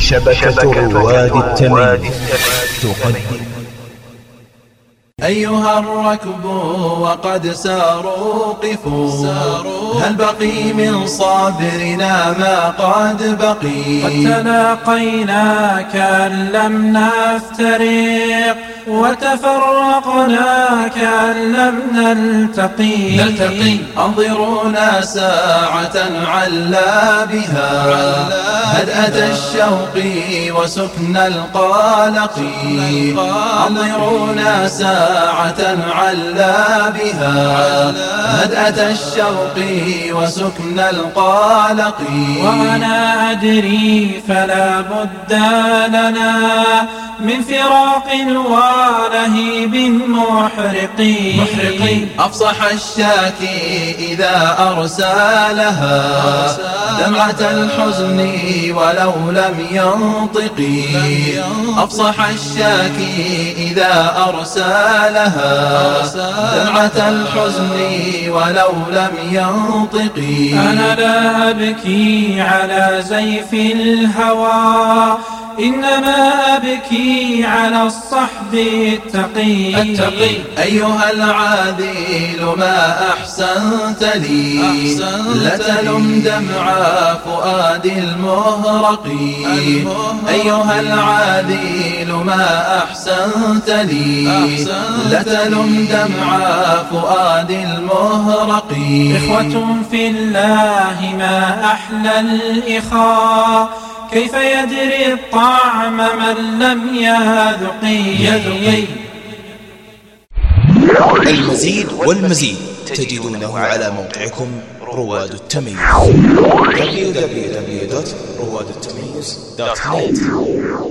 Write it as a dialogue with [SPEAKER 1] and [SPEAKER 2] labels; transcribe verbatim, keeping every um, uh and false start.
[SPEAKER 1] شبكة رواد التمييز تقدم.
[SPEAKER 2] أيها الركب وقد ساروا قفوا، هل بقي من صابرنا ما قد بقي؟
[SPEAKER 3] قد تلاقينا كأن لم نفترق، وتفرقنا كأن لم نلتقي.
[SPEAKER 2] نلتقي أنظرونا ساعة علا بها هدأة الشوق وسكن القلق. أنظرونا ساعة علا بها هدأة الشوق وسكن القلق.
[SPEAKER 3] وأنا أدري فلا بد لنا من فراق ولهيب محرق.
[SPEAKER 2] أفصح الشاكي إذا أرسالها دمعة الحزن ولو لم ينطق. أفصح الشاكي إذا أرسالها دمعة الحزن ولو لم ينطق.
[SPEAKER 3] أنا لا أبكي على زيف الهوى، إنما أبكي على الصحب التقي.
[SPEAKER 2] التقي أيها العادل ما أحسنت لي، لا تلم دمع فؤاد المهرق. أيها العادل ما أحسنت لي، لا تلم دمع فؤاد المهرق.
[SPEAKER 3] إخوة في الله ما أحلى الإخاء، كيف يدري الطعم من لم يذق.
[SPEAKER 1] المزيد والمزيد تجدونه على موقعكم رواد التمييز دبليو دبليو دبليو دوت رواد التمييز دوت نت.